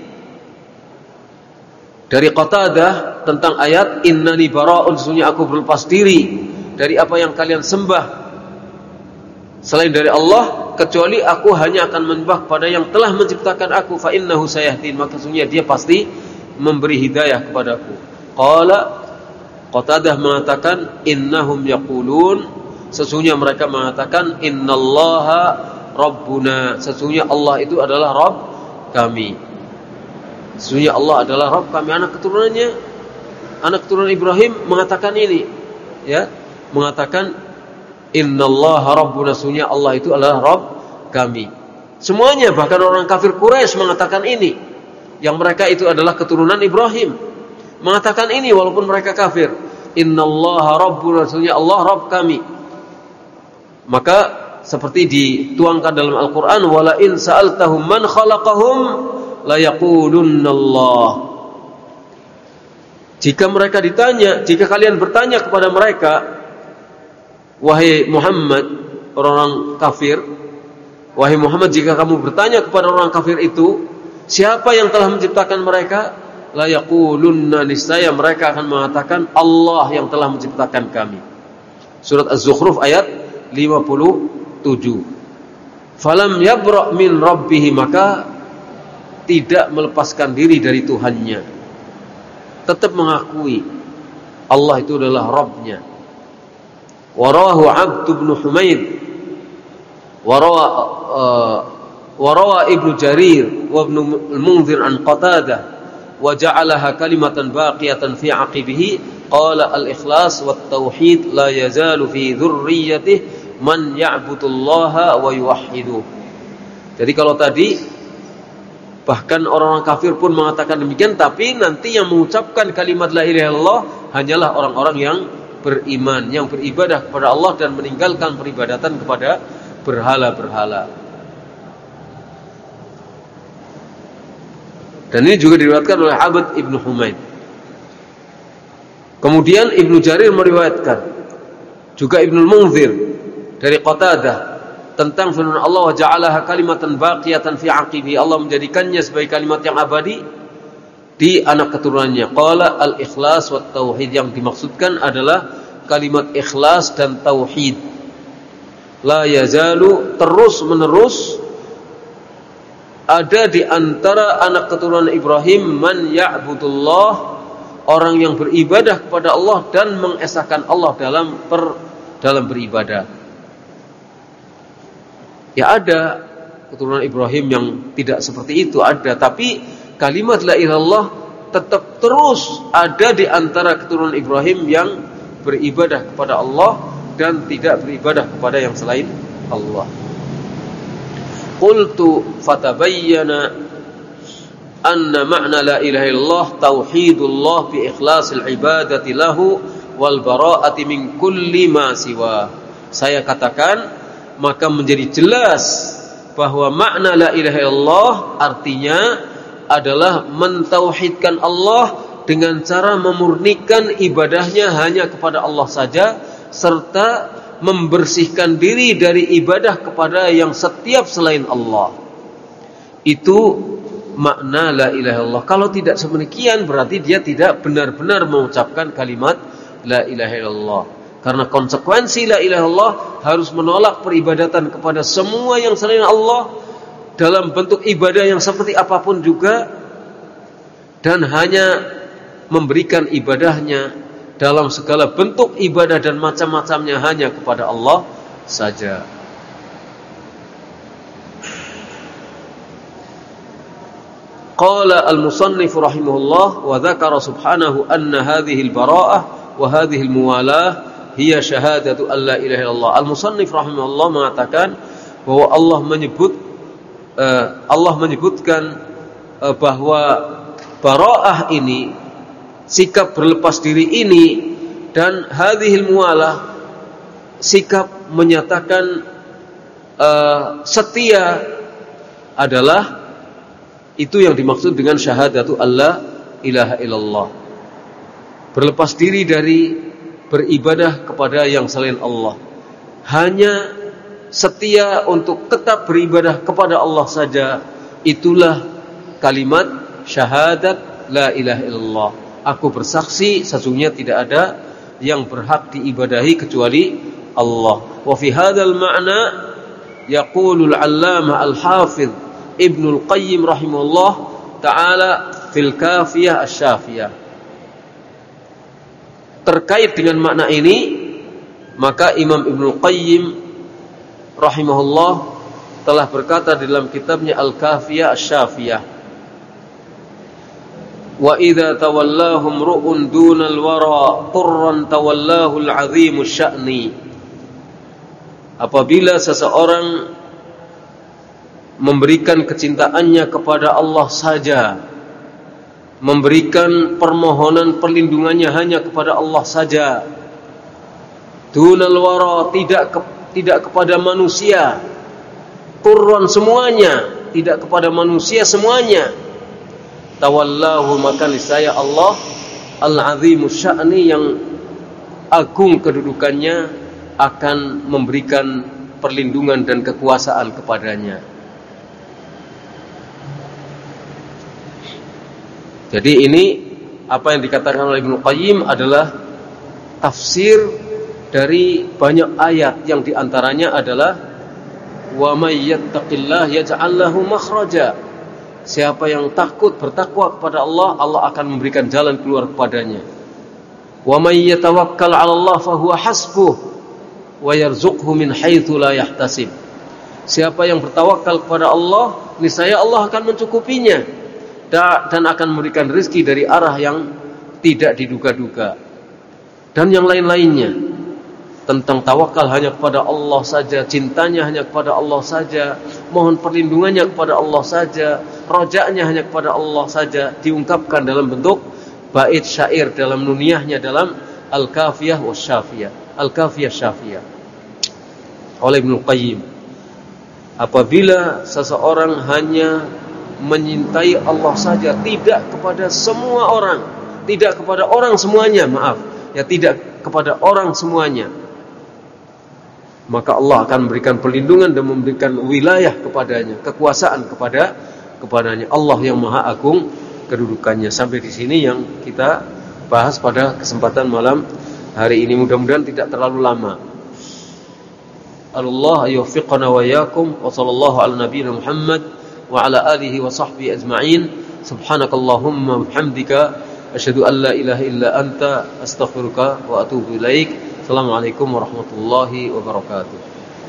Dari Qatadah tentang ayat innani bara'un, sesungguhnya aku berlepas diri dari apa yang kalian sembah selain dari Allah, kecuali aku hanya akan menyembah pada yang telah menciptakan aku, fa innahu sayahdin, maka sesungguhnya dia pasti memberi hidayah kepadaku. Qala, Qatadah mengatakan innahum yaqulun, sesungguhnya mereka mengatakan innallaha rabbuna, sesungguhnya Allah itu adalah Rabb kami. Sesungguhnya Allah adalah Rabb kami. Anak keturunannya, anak keturunan Ibrahim mengatakan ini, ya, mengatakan innallaha rabbuna, sesungguhnya Allah itu adalah Rabb kami. Semuanya, bahkan orang kafir Quraisy mengatakan ini, yang mereka itu adalah keturunan Ibrahim, mengatakan ini walaupun mereka kafir. Innallaha rabbuna, sesungguhnya Allah Rabb kami. Maka seperti dituangkan dalam Al-Qur'an, wala in sa'altahum man khalaqahum la yaqulunallah. Jika mereka ditanya, jika kalian bertanya kepada mereka, wahai Muhammad, orang kafir, wahai Muhammad, jika kamu bertanya kepada orang kafir itu, siapa yang telah menciptakan mereka? La yaqulunna, niscaya mereka akan mengatakan Allah yang telah menciptakan kami. Surat Az-Zukhruf ayat lima puluh tujuh. Falam yabra' min rabbih, maka tidak melepaskan diri dari Tuhannya, tetap mengakui Allah itu adalah Rabbnya. Warawahu Abd bin Humaid, warawa uh, warawa Ibnu Jarir wa Ibnu Al-Munzir an Qatadah, wa ja'alaha kalimatan baqiyatan fi 'aqibihi, qala al-ikhlas wat tauhid la yazalu fi dzurriyyatihi man ya'budullaha wa yuwahhidu. Jadi kalau tadi bahkan orang-orang kafir pun mengatakan demikian, tapi nanti yang mengucapkan kalimat la ilaha illallah hanyalah orang-orang yang beriman, yang beribadah kepada Allah dan meninggalkan peribadatan kepada berhala-berhala. Dan ini juga diriwayatkan oleh Abd ibn Humaid. Kemudian Ibnu Jarir meriwayatkan, juga Ibnu Munzir dari Qatadah, tentang firman Allah, wa ja'alaha kalimatan baqiyatan fi 'aqibi, Allah menjadikannya sebagai kalimat yang abadi di anak keturunannya. Qala al-ikhlas wat tauhid, yang dimaksudkan adalah kalimat ikhlas dan tauhid. La yazalu, terus menerus ada di antara anak keturunan Ibrahim man ya'budullah, orang yang beribadah kepada Allah dan mengesahkan Allah dalam per, dalam beribadah. Ya ada keturunan Ibrahim yang tidak seperti itu, ada, tapi kalimat la ilaha illallah tetap terus ada di antara keturunan Ibrahim yang beribadah kepada Allah dan tidak beribadah kepada yang selain Allah. Qultu fatabayyana anna ma'na la ilaha illallah tauhidullah bi ikhlasil ibadati lahu wal bara'ati min kulli ma siwa. Saya katakan, maka menjadi jelas bahwa makna la ilaha illallah artinya adalah mentauhidkan Allah dengan cara memurnikan ibadahnya hanya kepada Allah saja, serta membersihkan diri dari ibadah kepada yang setiap selain Allah. Itu makna la ilaha illallah. Kalau tidak sedemikian berarti dia tidak benar-benar mengucapkan kalimat la ilaha illallah. Karena konsekuensi la ilaha illallah harus menolak peribadatan kepada semua yang selain Allah dalam bentuk ibadah yang seperti apapun juga, dan hanya memberikan ibadahnya dalam segala bentuk ibadah dan macam-macamnya hanya kepada Allah saja. Qala al-musannif rahimahullah wa dzakara subhanahu anna hadhihi al-bara'ah wa hadhihi al-muwalah hiya syahadatu an la ilaha illallah. Al-musannif rahimahullah mengatakan bahwa Allah menyebut uh, Allah menyebutkan uh, bahwa bara'ah ini, sikap berlepas diri ini, dan hadhil muwalah, sikap menyatakan uh, setia, adalah itu yang dimaksud dengan syahadatu alla ilaha illallah. Berlepas diri dari beribadah kepada yang selain Allah, hanya setia untuk tetap beribadah kepada Allah saja, itulah kalimat syahadat la ilaha illallah. Aku bersaksi sesungguhnya tidak ada yang berhak diibadahi kecuali Allah. Wa fi hadzal ma'na yaqulu al-'allamah al-hafidh Ibnul Qayyim rahimahullah ta'ala fil kafiyah asy-syafiyah. Terkait dengan makna ini, maka Imam Ibnul Qayyim rahimahullah telah berkata dalam kitabnya Al-Kafiyah Asy-Syafiyah, wa idza tawallahum ru'un dunal wara qurran tawallahu al-'azimu sya'ni. Apabila seseorang memberikan kecintaannya kepada Allah saja, memberikan permohonan perlindungannya hanya kepada Allah saja, dunal wara, tidak ke, tidak kepada manusia, turun semuanya, tidak kepada manusia semuanya, tawallahu, maka niscaya Allah al-'azimu sya'ni, yang agung kedudukannya, akan memberikan perlindungan dan kekuasaan kepadanya. Jadi ini apa yang dikatakan oleh Ibnu Qayyim adalah tafsir dari banyak ayat, yang diantaranya adalah wa may yattaqillah yaj'al lahu makhraja. Siapa yang takut bertakwa kepada Allah, Allah akan memberikan jalan keluar kepadanya. Wa may yatawakkal 'ala Allah fa huwa hasbuh wa yarzuqhu min haitsu la yahtasib. Siapa yang bertawakal kepada Allah, niscaya Allah akan mencukupinya dan akan memberikan rezeki dari arah yang tidak diduga-duga. Dan yang lain-lainnya tentang tawakal hanya kepada Allah saja, cintanya hanya kepada Allah saja, mohon perlindungannya kepada Allah saja, rojaknya hanya kepada Allah saja, diungkapkan dalam bentuk bait syair dalam nuniyahnya dalam Al-Kafiyah Wasyafiyah, Al-Kafiyah Syafiyah oleh Ibnu Qayyim. Apabila seseorang hanya menyintai Allah saja, tidak kepada semua orang, tidak kepada orang semuanya, maaf, ya tidak kepada orang semuanya, maka Allah akan memberikan perlindungan dan memberikan wilayah kepadanya, kekuasaan kepada kepadanya. Allah yang Maha Agung kedudukannya. Sampai di sini yang kita bahas pada kesempatan malam hari ini. Mudah-mudahan tidak terlalu lama. Allah yuwaffiqana wa iyyakum wa sallallahu ala nabiyina Muhammad wa ala alihi wa sahbihi ajma'in. Subhanakallahumma wa bihamdika asyhadu an la ilaha illa anta astaghfiruka wa atubu ilaik. Assalamualaikum warahmatullahi wabarakatuh.